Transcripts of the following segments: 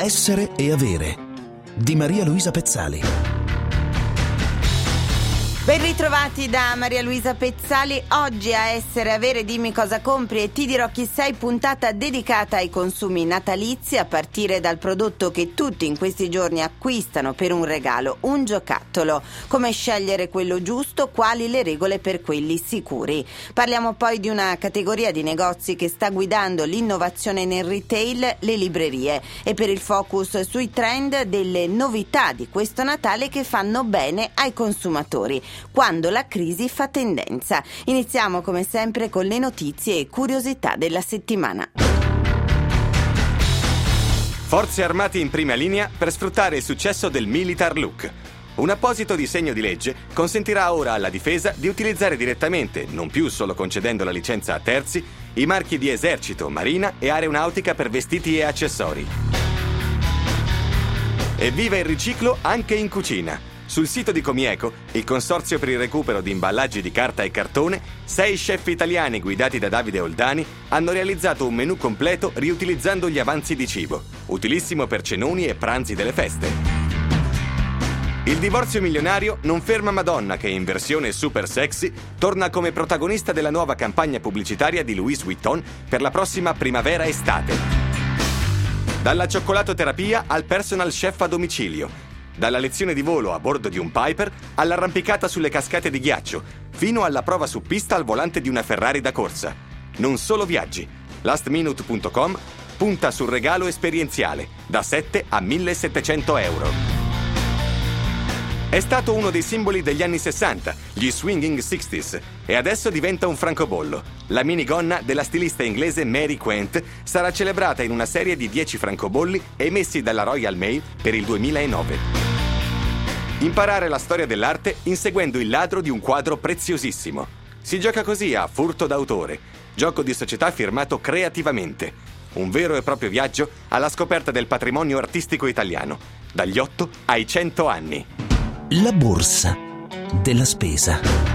Essere e avere di Maria Luisa Pezzali. Ben ritrovati da Maria Luisa Pezzali. Oggi a Essere Avere dimmi cosa compri e ti dirò chi sei, puntata dedicata ai consumi natalizi, a partire dal prodotto che tutti in questi giorni acquistano per un regalo, un giocattolo. Come scegliere quello giusto, quali le regole per quelli sicuri. Parliamo poi di una categoria di negozi che sta guidando l'innovazione nel retail, le librerie, e per il focus sui trend delle novità di questo Natale che fanno bene ai consumatori quando la crisi fa tendenza. Iniziamo come sempre con le notizie e curiosità della settimana. Forze armate in prima linea per sfruttare il successo del Militar Look. Un apposito disegno di legge consentirà ora alla difesa di utilizzare direttamente, non più solo concedendo la licenza a terzi, i marchi di esercito, marina e aeronautica per vestiti e accessori. E viva il riciclo anche in cucina. Sul sito di Comieco, il consorzio per il recupero di imballaggi di carta e cartone, 6 chef italiani guidati da Davide Oldani hanno realizzato un menù completo riutilizzando gli avanzi di cibo, utilissimo per cenoni e pranzi delle feste. Il divorzio milionario non ferma Madonna, che in versione super sexy torna come protagonista della nuova campagna pubblicitaria di Louis Vuitton per la prossima primavera-estate. Dalla cioccolatoterapia al personal chef a domicilio, dalla lezione di volo a bordo di un Piper all'arrampicata sulle cascate di ghiaccio, fino alla prova su pista al volante di una Ferrari da corsa. Non solo viaggi. Lastminute.com punta sul regalo esperienziale, da 7 a 1.700 euro. È stato uno dei simboli degli anni 60, gli Swinging Sixties, e adesso diventa un francobollo. La minigonna della stilista inglese Mary Quant sarà celebrata in una serie di 10 francobolli emessi dalla Royal Mail per il 2009. Imparare la storia dell'arte inseguendo il ladro di un quadro preziosissimo. Si gioca così a Furto d'autore, gioco di società firmato creativamente. Un vero e proprio viaggio alla scoperta del patrimonio artistico italiano, dagli 8 ai 100 anni. La borsa della spesa.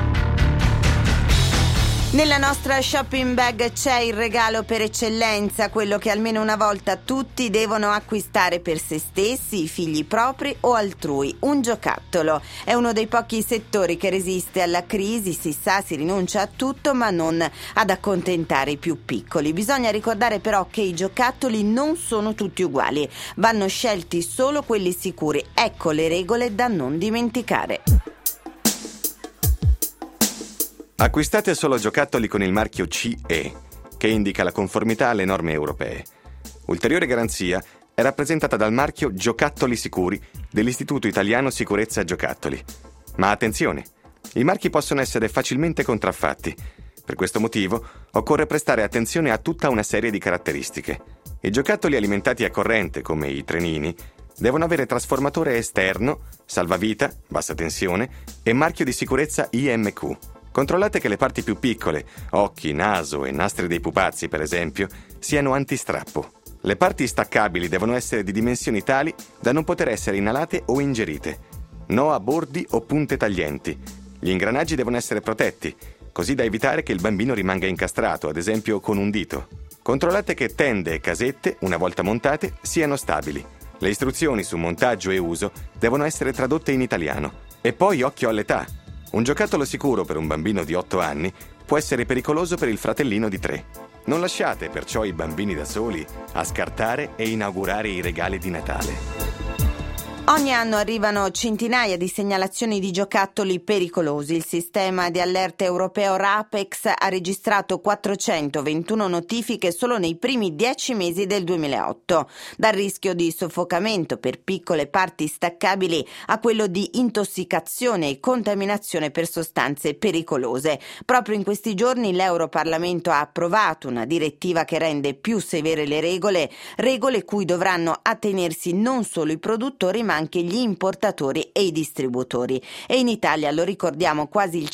Nella nostra shopping bag c'è il regalo per eccellenza, quello che almeno una volta tutti devono acquistare per se stessi, i figli propri o altrui, un giocattolo. È uno dei pochi settori che resiste alla crisi, si sa, si rinuncia a tutto ma non ad accontentare i più piccoli. Bisogna ricordare però che i giocattoli non sono tutti uguali, vanno scelti solo quelli sicuri. Ecco le regole da non dimenticare. Acquistate solo giocattoli con il marchio CE, che indica la conformità alle norme europee. Ulteriore garanzia è rappresentata dal marchio Giocattoli Sicuri dell'Istituto Italiano Sicurezza Giocattoli. Ma attenzione, i marchi possono essere facilmente contraffatti. Per questo motivo occorre prestare attenzione a tutta una serie di caratteristiche. I giocattoli alimentati a corrente, come i trenini, devono avere trasformatore esterno, salvavita, bassa tensione e marchio di sicurezza IMQ. Controllate che le parti più piccole, occhi, naso e nastri dei pupazzi per esempio, siano antistrappo. Le parti staccabili devono essere di dimensioni tali da non poter essere inalate o ingerite. No a bordi o punte taglienti. Gli ingranaggi devono essere protetti, così da evitare che il bambino rimanga incastrato, ad esempio con un dito. Controllate che tende e casette, una volta montate, siano stabili. Le istruzioni su montaggio e uso devono essere tradotte in italiano. E poi occhio all'età. Un giocattolo sicuro per un bambino di 8 anni può essere pericoloso per il fratellino di 3. Non lasciate perciò i bambini da soli a scartare e inaugurare i regali di Natale. Ogni anno arrivano centinaia di segnalazioni di giocattoli pericolosi. Il sistema di allerta europeo RAPEX ha registrato 421 notifiche solo nei primi 10 mesi del 2008, dal rischio di soffocamento per piccole parti staccabili a quello di intossicazione e contaminazione per sostanze pericolose. Proprio in questi giorni l'Europarlamento ha approvato una direttiva che rende più severe le regole cui dovranno attenersi non solo i produttori ma anche gli importatori e i distributori. E in Italia, lo ricordiamo, quasi il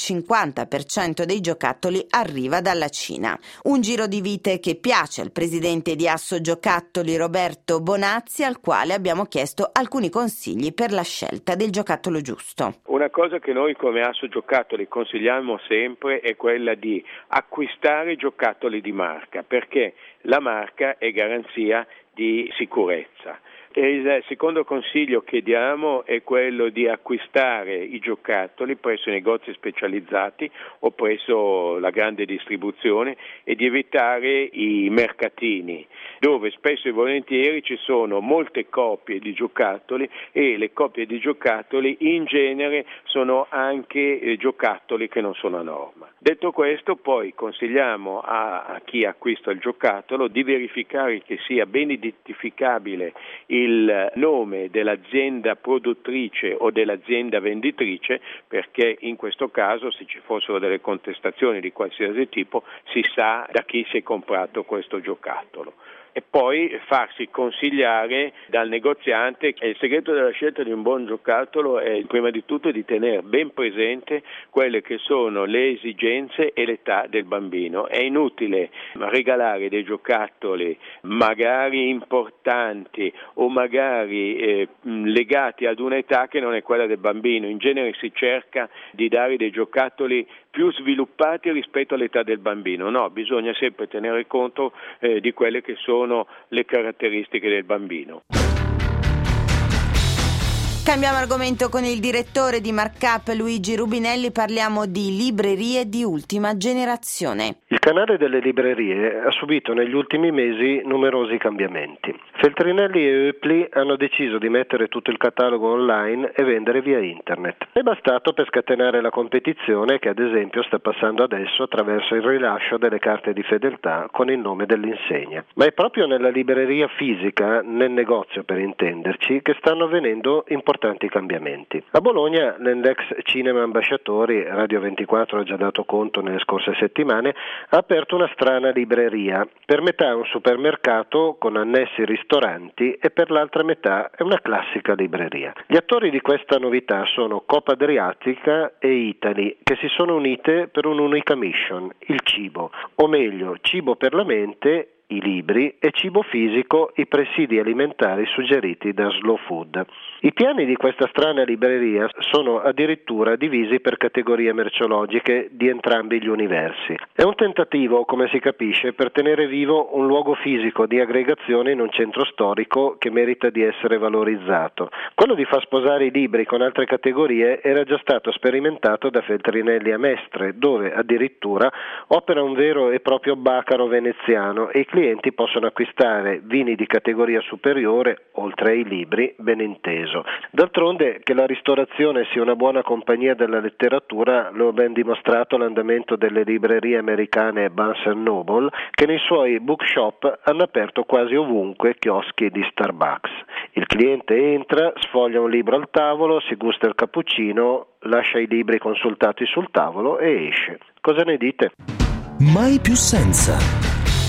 50% dei giocattoli arriva dalla Cina. Un giro di vite che piace al presidente di Asso Giocattoli Roberto Bonazzi, al quale abbiamo chiesto alcuni consigli per la scelta del giocattolo giusto. Una cosa che noi come Asso Giocattoli consigliamo sempre è quella di acquistare giocattoli di marca, perché la marca è garanzia di sicurezza. Il secondo consiglio che diamo è quello di acquistare i giocattoli presso i negozi specializzati o presso la grande distribuzione e di evitare i mercatini, dove spesso e volentieri ci sono molte copie di giocattoli e le copie di giocattoli in genere sono anche giocattoli che non sono a norma. Detto questo, poi consigliamo a chi acquista il giocattolo di verificare che sia ben identificabile il nome dell'azienda produttrice o dell'azienda venditrice, perché in questo caso, se ci fossero delle contestazioni di qualsiasi tipo, si sa da chi si è comprato questo giocattolo. E poi farsi consigliare dal negoziante. Il segreto della scelta di un buon giocattolo è prima di tutto di tenere ben presente quelle che sono le esigenze e l'età del bambino. È inutile regalare dei giocattoli magari importanti o magari legati ad un'età che non è quella del bambino. In genere si cerca di dare dei giocattoli più sviluppati rispetto all'età del bambino. No, bisogna sempre tenere conto di quelle che sono le caratteristiche del bambino. Cambiamo argomento con il direttore di Markup Luigi Rubinelli, parliamo di librerie di ultima generazione. Il canale delle librerie ha subito negli ultimi mesi numerosi cambiamenti. Feltrinelli e Oepli hanno deciso di mettere tutto il catalogo online e vendere via internet. È bastato per scatenare la competizione che ad esempio sta passando adesso attraverso il rilascio delle carte di fedeltà con il nome dell'insegna. Ma è proprio nella libreria fisica, nel negozio per intenderci, che stanno avvenendo importanti cambiamenti. A Bologna, nell'ex Cinema Ambasciatori, Radio 24 ha già dato conto nelle scorse settimane, ha aperto una strana libreria, per metà un supermercato con annessi ristoranti e per l'altra metà è una classica libreria. Gli attori di questa novità sono Coop Adriatica e Italy, che si sono unite per un'unica mission, il cibo, o meglio, cibo per la mente, i libri, e cibo fisico, i presidi alimentari suggeriti da Slow Food. I piani di questa strana libreria sono addirittura divisi per categorie merceologiche di entrambi gli universi. È un tentativo, come si capisce, per tenere vivo un luogo fisico di aggregazione in un centro storico che merita di essere valorizzato. Quello di far sposare i libri con altre categorie era già stato sperimentato da Feltrinelli a Mestre, dove addirittura opera un vero e proprio bacaro veneziano e i clienti possono acquistare vini di categoria superiore, oltre ai libri, ben inteso. D'altronde, che la ristorazione sia una buona compagnia della letteratura lo ha ben dimostrato l'andamento delle librerie americane Barnes & Noble, che nei suoi bookshop hanno aperto quasi ovunque chioschi di Starbucks. Il cliente entra, sfoglia un libro al tavolo, si gusta il cappuccino, lascia i libri consultati sul tavolo e esce. Cosa ne dite? Mai più senza.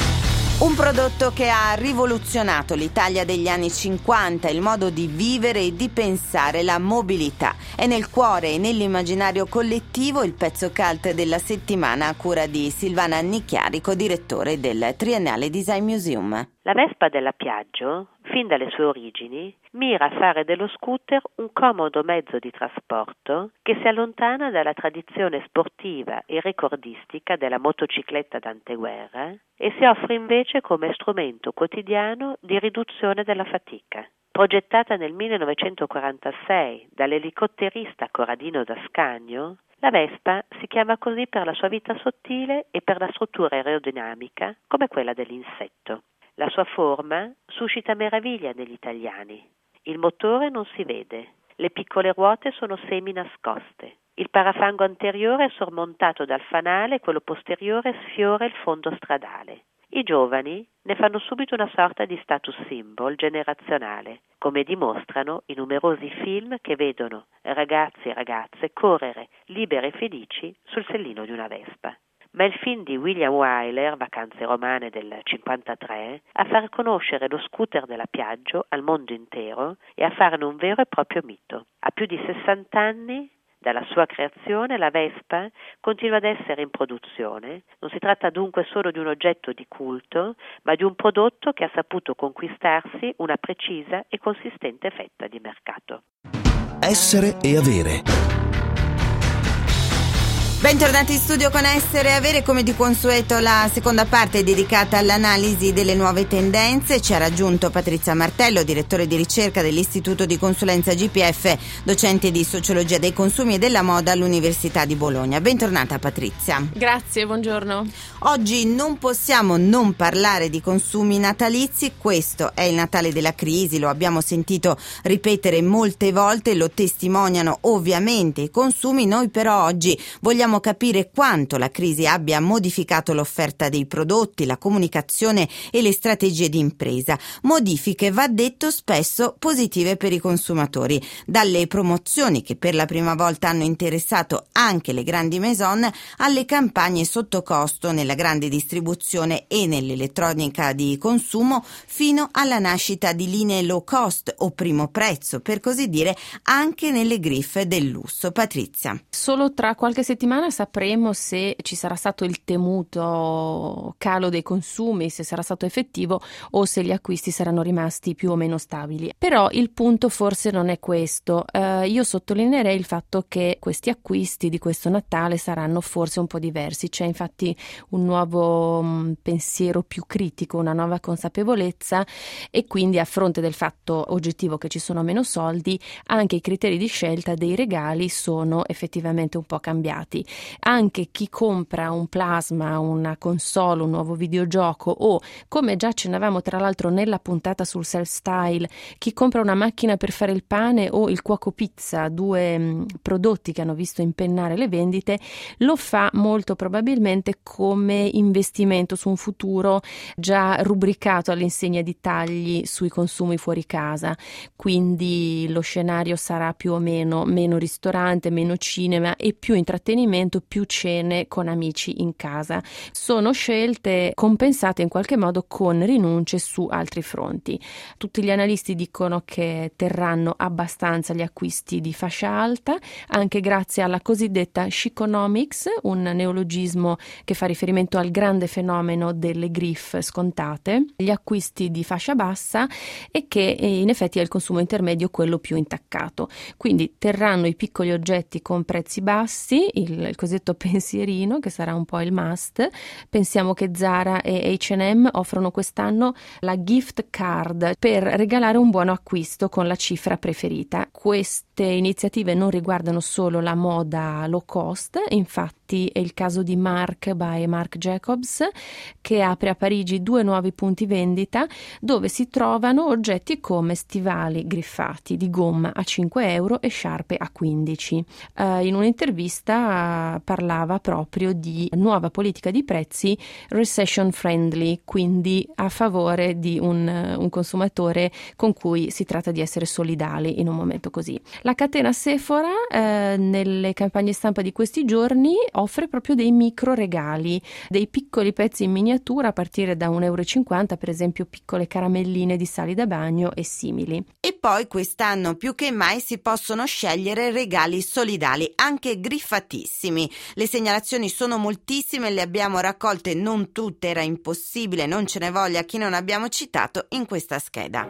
Un prodotto che ha rivoluzionato l'Italia degli anni 50, il modo di vivere e di pensare la mobilità. È nel cuore e nell'immaginario collettivo il pezzo cult della settimana a cura di Silvana Annichiarico, direttore del Triennale Design Museum. La Vespa della Piaggio, fin dalle sue origini, mira a fare dello scooter un comodo mezzo di trasporto che si allontana dalla tradizione sportiva e ricordistica della motocicletta d'anteguerra e si offre invece come strumento quotidiano di riduzione della fatica. Progettata nel 1946 dall'elicotterista Corradino d'Ascanio, la Vespa si chiama così per la sua vita sottile e per la struttura aerodinamica come quella dell'insetto. La sua forma suscita meraviglia negli italiani. Il motore non si vede, le piccole ruote sono semi-nascoste. Il parafango anteriore è sormontato dal fanale e quello posteriore sfiora il fondo stradale. I giovani ne fanno subito una sorta di status symbol generazionale, come dimostrano i numerosi film che vedono ragazzi e ragazze correre libere e felici sul sellino di una Vespa. Ma il film di William Wyler, Vacanze romane del 1953, a far conoscere lo scooter della Piaggio al mondo intero e a farne un vero e proprio mito. A più di 60 anni dalla sua creazione, la Vespa continua ad essere in produzione. Non si tratta dunque solo di un oggetto di culto, ma di un prodotto che ha saputo conquistarsi una precisa e consistente fetta di mercato. Essere e avere. Bentornati in studio con Essere Avere, come di consueto la seconda parte è dedicata all'analisi delle nuove tendenze. Ci ha raggiunto Patrizia Martello, direttore di ricerca dell'Istituto di Consulenza GPF, docente di Sociologia dei Consumi e della Moda all'Università di Bologna. Bentornata Patrizia. Grazie, buongiorno. Oggi non possiamo non parlare di consumi natalizi, questo è il Natale della crisi, lo abbiamo sentito ripetere molte volte, lo testimoniano ovviamente i consumi. Noi però oggi vogliamo capire quanto la crisi abbia modificato l'offerta dei prodotti, la comunicazione e le strategie di impresa. Modifiche, va detto, spesso positive per i consumatori, dalle promozioni che per la prima volta hanno interessato anche le grandi maison, alle campagne sotto costo nella grande distribuzione e nell'elettronica di consumo, fino alla nascita di linee low cost o primo prezzo, per così dire, anche nelle griffe del lusso. Patrizia. Solo tra qualche settimana sapremo se ci sarà stato il temuto calo dei consumi, se sarà stato effettivo o se gli acquisti saranno rimasti più o meno stabili. Però il punto forse non è questo. Io sottolineerei il fatto che questi acquisti di questo Natale saranno forse un po' diversi. C'è infatti un nuovo pensiero più critico, una nuova consapevolezza, e quindi a fronte del fatto oggettivo che ci sono meno soldi, anche i criteri di scelta dei regali sono effettivamente un po' cambiati. Anche chi compra un plasma, una console, un nuovo videogioco o, come già accennavamo tra l'altro nella puntata sul self-style, chi compra una macchina per fare il pane o il cuoco pizza, due prodotti che hanno visto impennare le vendite, lo fa molto probabilmente come investimento su un futuro già rubricato all'insegna di tagli sui consumi fuori casa. Quindi lo scenario sarà più o meno ristorante, meno cinema e più intrattenimento, più cene con amici in casa. Sono scelte compensate in qualche modo con rinunce su altri fronti. Tutti gli analisti dicono che terranno abbastanza gli acquisti di fascia alta, anche grazie alla cosiddetta chiconomics, un neologismo che fa riferimento al grande fenomeno delle griffe scontate, gli acquisti di fascia bassa, e che in effetti è il consumo intermedio quello più intaccato. Quindi terranno i piccoli oggetti con prezzi bassi, il cosiddetto pensierino, che sarà un po' il must. Pensiamo che Zara e H&M offrono quest'anno la gift card per regalare un buono acquisto con la cifra preferita. Queste iniziative non riguardano solo la moda low cost, infatti è il caso di Marc by Marc Jacobs, che apre a Parigi 2 nuovi punti vendita dove si trovano oggetti come stivali griffati di gomma a 5 euro e sciarpe a 15. In un'intervista parlava proprio di nuova politica di prezzi recession friendly, quindi a favore di un consumatore con cui si tratta di essere solidali in un momento così. La catena Sephora nelle campagne stampa di questi giorni offre proprio dei micro regali, dei piccoli pezzi in miniatura a partire da 1,50 €, per esempio piccole caramelline di sali da bagno e simili. E poi quest'anno più che mai si possono scegliere regali solidali, anche griffatissimi. Le segnalazioni sono moltissime, le abbiamo raccolte non tutte, era impossibile, non ce ne voglia chi non abbiamo citato in questa scheda.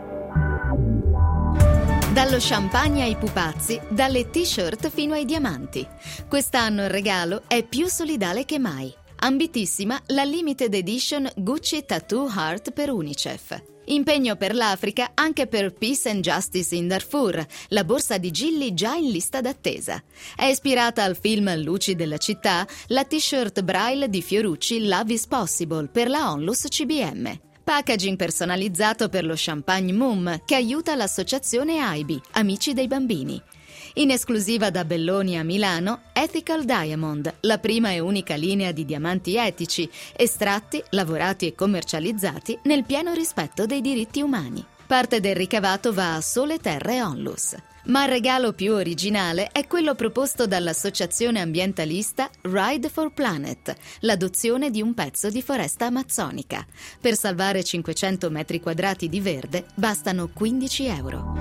Dallo champagne ai pupazzi, dalle t-shirt fino ai diamanti. Quest'anno il regalo è più solidale che mai. Ambitissima la limited edition Gucci Tattoo Heart per UNICEF. Impegno per l'Africa anche per Peace and Justice in Darfur, la borsa di Gilli già in lista d'attesa. È ispirata al film Luci della città, la t-shirt Braille di Fiorucci Love is Possible per la Onlus CBM. Packaging personalizzato per lo Champagne Mum, che aiuta l'associazione AIBI, Amici dei Bambini. In esclusiva da Belloni a Milano, Ethical Diamond, la prima e unica linea di diamanti etici, estratti, lavorati e commercializzati nel pieno rispetto dei diritti umani. Parte del ricavato va a Sole Terre Onlus. Ma il regalo più originale è quello proposto dall'associazione ambientalista Ride for Planet, l'adozione di un pezzo di foresta amazzonica. Per salvare 500 metri quadrati di verde bastano 15 euro.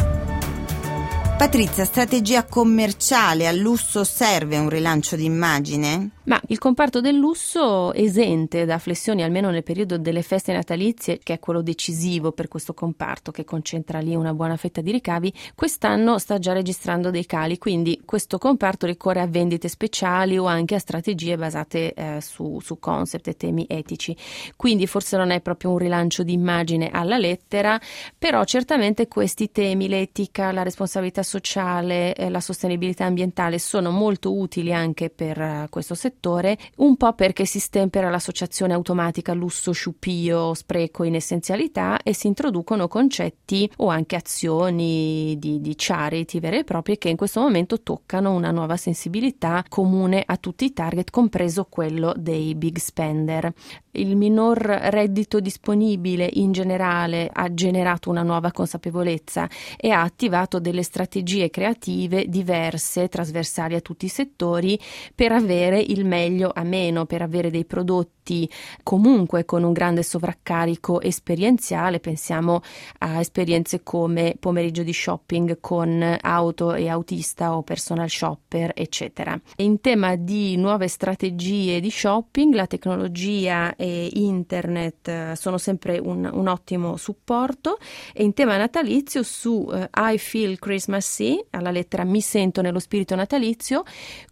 Patrizia, strategia commerciale, al lusso serve un rilancio d'immagine? Ma il comparto del lusso, esente da flessioni almeno nel periodo delle feste natalizie, che è quello decisivo per questo comparto che concentra lì una buona fetta di ricavi, quest'anno sta già registrando dei cali, quindi questo comparto ricorre a vendite speciali o anche a strategie basate su concept e temi etici. Quindi forse non è proprio un rilancio di immagine alla lettera, però certamente questi temi, l'etica, la responsabilità sociale, la sostenibilità ambientale sono molto utili anche per questo settore, un po' perché si stempera l'associazione automatica lusso, sciupio, spreco, inessenzialità e si introducono concetti o anche azioni di charity vere e proprie che in questo momento toccano una nuova sensibilità comune a tutti i target, compreso quello dei big spender. Il minor reddito disponibile in generale ha generato una nuova consapevolezza e ha attivato delle strategie creative diverse, trasversali a tutti i settori, per avere il meglio a meno, per avere dei prodotti comunque con un grande sovraccarico esperienziale. Pensiamo a esperienze come pomeriggio di shopping con auto e autista o personal shopper, eccetera. In tema di nuove strategie di shopping, la tecnologia e internet sono sempre un ottimo supporto, e in tema natalizio su I Feel Christmassy, alla lettera mi sento nello spirito natalizio,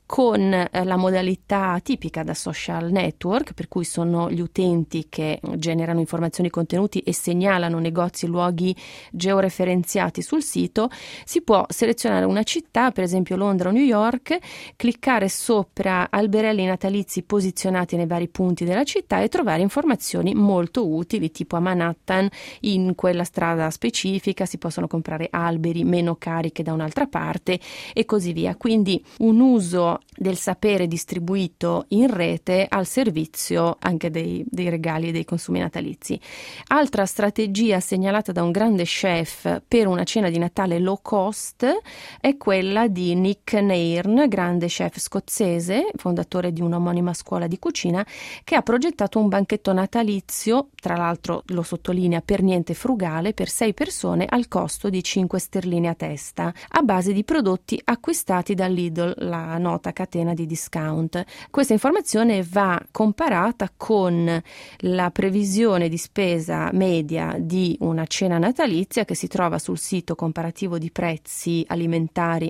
con la modalità tipica da social network, per cui sono gli utenti che generano informazioni, contenuti e segnalano negozi e luoghi georeferenziati sul sito. Si può selezionare una città, per esempio Londra o New York, cliccare sopra alberelli natalizi posizionati nei vari punti della città e trovare informazioni molto utili, tipo a Manhattan in quella strada specifica si possono comprare alberi meno cari che da un'altra parte e così via. Quindi un uso del sapere distribuito in rete al servizio anche dei regali e dei consumi natalizi. Altra strategia segnalata da un grande chef per una cena di Natale low cost è quella di Nick Nairn, grande chef scozzese, fondatore di un'omonima scuola di cucina, che ha progettato un banchetto natalizio, tra l'altro lo sottolinea per niente frugale, per 6 persone al costo di 5 sterline a testa, a base di prodotti acquistati da Lidl, la nota catena di discount. Questa informazione va comparata con la previsione di spesa media di una cena natalizia che si trova sul sito comparativo di prezzi alimentari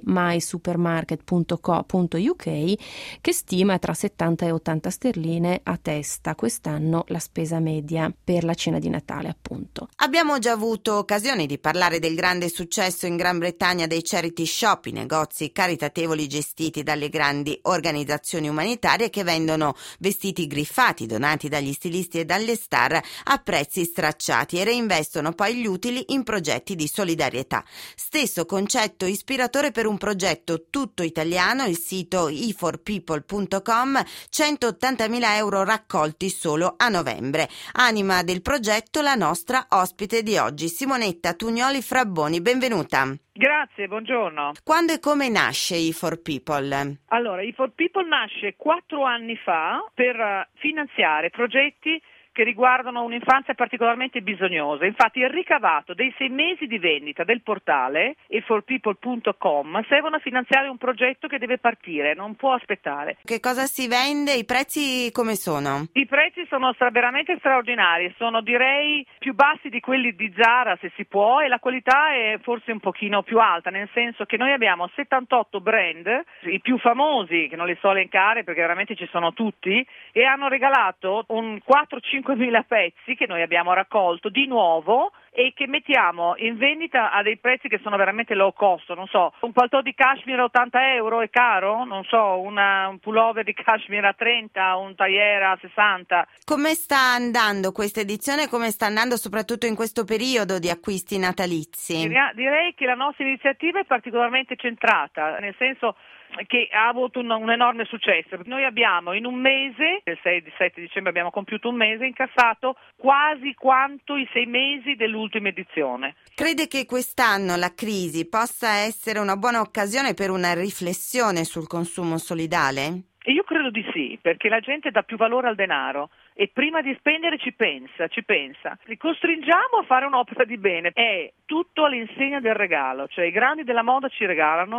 mysupermarket.co.uk, che stima tra 70 e 80 sterline a testa quest'anno la spesa media per la cena di Natale, appunto. Abbiamo già avuto occasione di parlare del grande successo in Gran Bretagna dei charity shop, i negozi caritatevoli gestiti dalle grandi organizzazioni umanitarie che vendono vestiti griffati donati dagli stilisti e dalle star a prezzi stracciati e reinvestono poi gli utili in progetti di solidarietà. Stesso concetto ispiratore per un progetto tutto italiano, il sito e4people.com, 180.000 euro raccolti solo a novembre. Anima del progetto la nostra ospite di oggi, Simonetta Tugnoli Frabboni, benvenuta. Grazie, buongiorno. Quando e come nasce E4People? Allora, E4People nasce 4 anni fa per finanziare progetti che riguardano un'infanzia particolarmente bisognosa. Infatti il ricavato dei 6 mesi di vendita del portale e4people.com servono a finanziare un progetto che deve partire, non può aspettare. Che cosa si vende? I prezzi come sono? I prezzi sono veramente straordinari, sono direi più bassi di quelli di Zara se si può, e la qualità è forse un pochino più alta, nel senso che noi abbiamo 78 brand, i più famosi, che non li so elencare perché veramente ci sono tutti, e hanno regalato un 4-5 5.000 pezzi che noi abbiamo raccolto di nuovo e che mettiamo in vendita a dei prezzi che sono veramente low cost. Non so, un paltò di cashmere a 80 euro è caro? Non so, un pullover di cashmere a 30, un tailleur a 60. Come sta andando questa edizione? Come sta andando soprattutto in questo periodo di acquisti natalizi? Direi che la nostra iniziativa è particolarmente centrata, nel senso che ha avuto un enorme successo. Noi abbiamo in un mese, il 6-7 dicembre abbiamo compiuto un mese, incassato quasi quanto i 6 mesi dell'ultima edizione. Crede che quest'anno la crisi possa essere una buona occasione per una riflessione sul consumo solidale? Io credo di sì, perché la gente dà più valore al denaro e prima di spendere ci pensa. Li costringiamo a fare un'opera di bene. È tutto all'insegna del regalo, cioè i grandi della moda ci regalano,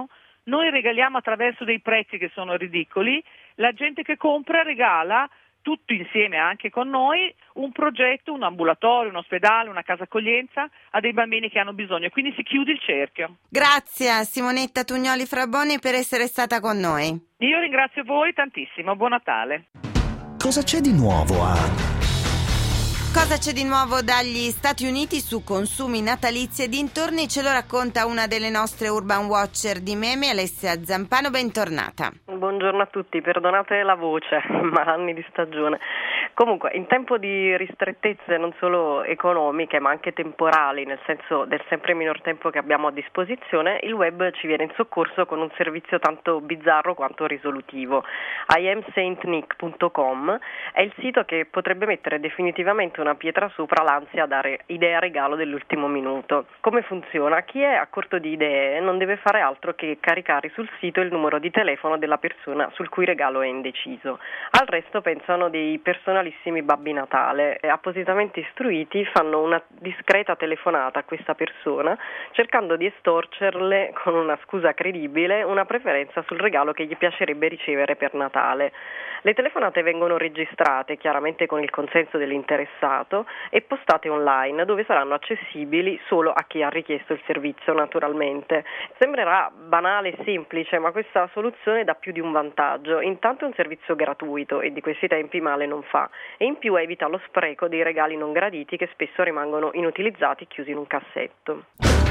noi regaliamo attraverso dei prezzi che sono ridicoli, la gente che compra regala tutto insieme anche con noi un progetto, un ambulatorio, un ospedale, una casa accoglienza a dei bambini che hanno bisogno, quindi si chiude il cerchio. Grazie a Simonetta Tugnoli Fraboni per essere stata con noi. Io ringrazio voi tantissimo, buon Natale. Cosa c'è di nuovo a... Cosa c'è di nuovo dagli Stati Uniti su consumi natalizi e dintorni? Ce lo racconta una delle nostre Urban Watcher di meme, Alessia Zampano, bentornata. Buongiorno a tutti, perdonate la voce, malanni di stagione. Comunque, in tempo di ristrettezze non solo economiche ma anche temporali, nel senso del sempre minor tempo che abbiamo a disposizione, il web ci viene in soccorso con un servizio tanto bizzarro quanto risolutivo. IamSaintNick.com è il sito che potrebbe mettere definitivamente una pietra sopra l'ansia a dare idea regalo dell'ultimo minuto. Come funziona? Chi è a corto di idee non deve fare altro che caricare sul sito il numero di telefono della persona sul cui regalo è indeciso. Al resto pensano dei personalissimi Babbi Natale, appositamente istruiti fanno una discreta telefonata a questa persona cercando di estorcerle con una scusa credibile una preferenza sul regalo che gli piacerebbe ricevere per Natale. Le telefonate vengono registrate chiaramente con il consenso dell'interessato e postate online dove saranno accessibili solo a chi ha richiesto il servizio naturalmente. Sembrerà banale e semplice, ma questa soluzione dà più di un vantaggio. Intanto è un servizio gratuito e di questi tempi male non fa, e in più evita lo spreco dei regali non graditi che spesso rimangono inutilizzati chiusi in un cassetto.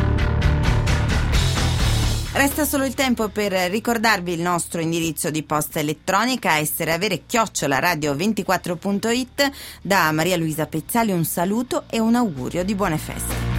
Resta solo il tempo per ricordarvi il nostro indirizzo di posta elettronica essereavere@radio24.it. Da Maria Luisa Pezzali un saluto e un augurio di buone feste.